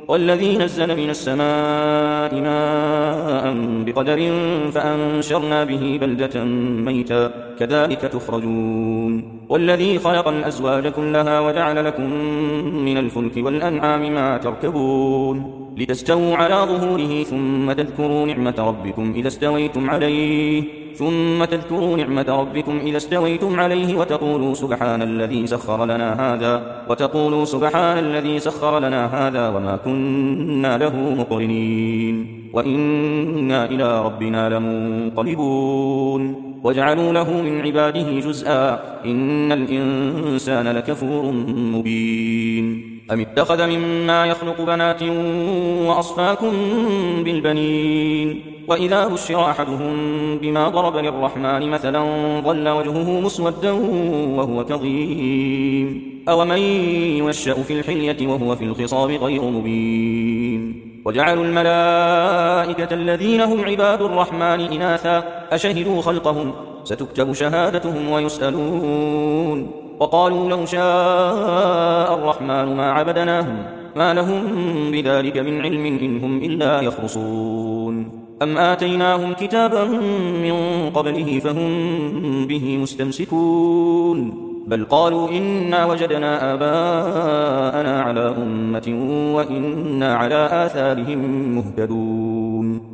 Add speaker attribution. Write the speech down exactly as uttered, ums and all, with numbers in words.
Speaker 1: والذي نزل من السماء ماء بقدر فأنشرنا به بلدة ميتا كذلك تخرجون والذي خلق الأزواج كلها وجعل لكم من الفلك والأنعام ما تركبون لتستووا على ظهوره ثم تذكروا نعمة ربكم إذا استويتم عليه ثم تذكروا نعمة ربكم إذا استويتم عليه وتقولوا سبحان الذي سخر لنا هذا وتقولوا سبحان الذي سخر لنا هذا وما كنا له مقرنين وإنا إلى ربنا لمنقلبون وجعلوا له من عباده جزءا إن الإنسان لكفور مبين أم اتخذ مما يخلق بنات وأصفاكم بالبنين وإذا بشر أحدهم بما ضرب للرحمن مثلا ظل وجهه مسودا وهو كظيم أومن ينشأ في الحلية وهو في الخصام غير مبين وجعلوا الملائكة الذين هم عباد الرحمن إناثا أشهدوا خلقهم ستكتب شهادتهم ويسألون وقالوا لو شاء الرحمن ما عبدناهم ما لهم بذلك من علم إن هم إلا يخرصون أم آتيناهم كتابا من قبله فهم به مستمسكون بل قالوا إنا وجدنا آباءنا على أمة وإنا على آثارهم مهتدون